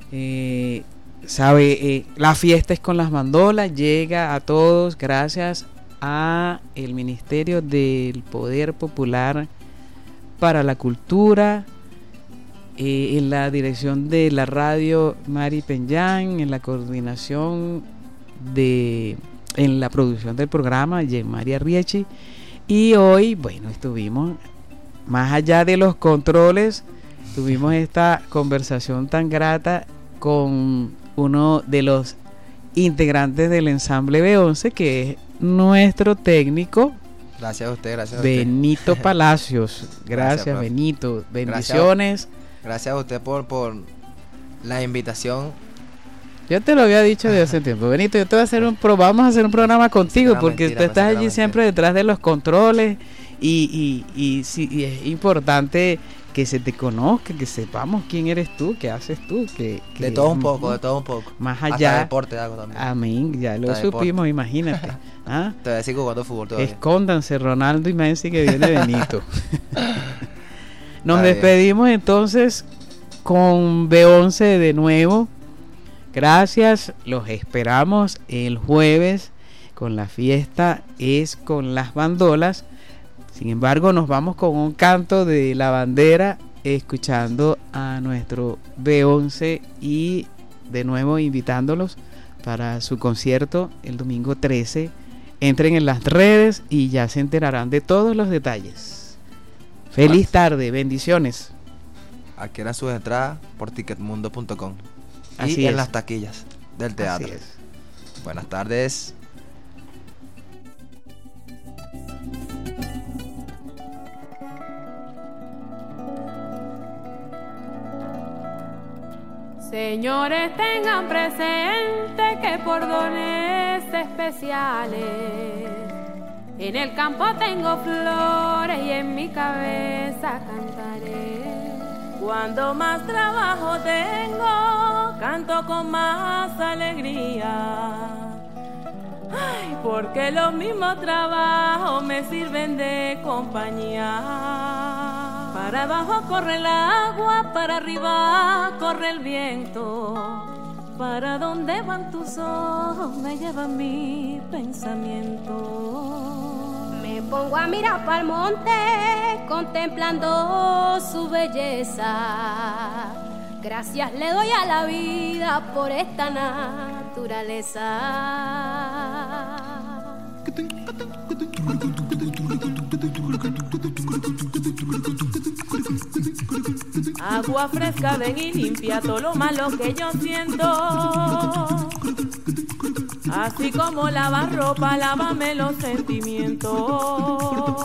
La fiesta es con las bandolas, llega a todos gracias a el Ministerio del Poder Popular para la Cultura, en la dirección de la radio Mari Peñán, en la coordinación en la producción del programa María Riechi. Y hoy, bueno, estuvimos más allá de los controles, tuvimos esta conversación tan grata con uno de los integrantes del Ensamble B11, que es nuestro técnico. Gracias a usted, Benito Palacios. Gracias, Benito. Bendiciones. Gracias a usted por la invitación. Yo te lo había dicho desde hace tiempo, Benito. Vamos a hacer un programa contigo, porque tú estás allí siempre detrás de los controles y es importante que se te conozca, que sepamos quién eres tú, qué haces tú, de todo un poco. Más allá. Hasta deporte hago también. Amén, ya lo supimos, imagínate. ¿Ah? Te voy a decir jugando fútbol todavía. Escóndanse, Ronaldo y Messi, que viene Benito. Nos despedimos entonces con B11 de nuevo. Gracias, los esperamos el jueves con la fiesta es con las bandolas. Sin embargo, nos vamos con un canto de la bandera, escuchando a nuestro B11 y de nuevo invitándolos para su concierto el domingo 13. Entren en las redes y ya se enterarán de todos los detalles. Feliz tarde, bendiciones. Adquieran sus entradas por ticketmundo.com y en las taquillas del teatro. Así es. Buenas tardes. Señores, tengan presente que por dones especiales en el campo tengo flores y en mi cabeza cantaré. Cuando más trabajo tengo, canto con más alegría. Ay, porque los mismos trabajos me sirven de compañía. Para abajo corre el agua, para arriba corre el viento. Para donde van tus ojos me llevan mi pensamiento. Me pongo a mirar para el monte, contemplando su belleza. Gracias le doy a la vida por esta naturaleza. Agua fresca, ven y limpia todo lo malo que yo siento. Así como lavar ropa, lávame los sentimientos.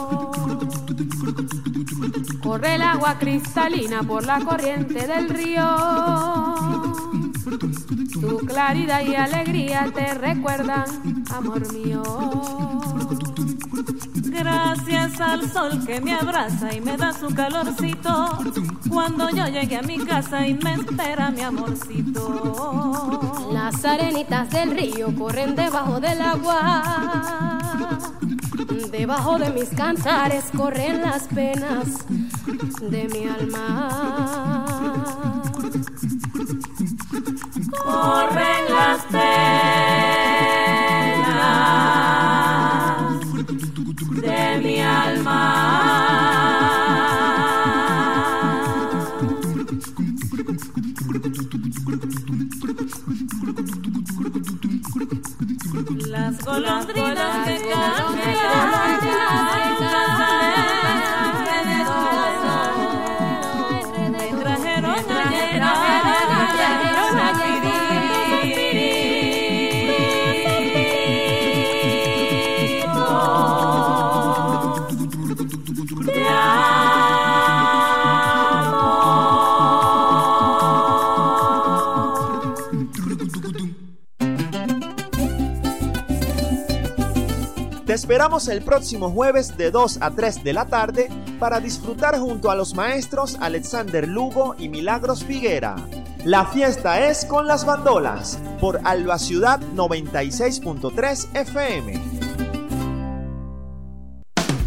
Corre el agua cristalina por la corriente del río. Tu claridad y alegría te recuerdan, amor mío. Gracias al sol que me abraza y me da su calorcito. Cuando yo llegue a mi casa y me espera mi amorcito. Las arenitas del río corren debajo del agua. Debajo de mis cantares corren las penas de mi alma. Corren las penas de mi alma. Las golondrinas que cantan me trajeron ayer Te esperamos el próximo jueves de 2 a 3 de la tarde para disfrutar junto a los maestros Alexander Lugo y Milagros Figuera. La fiesta es con las bandolas por Alba Ciudad 96.3 FM.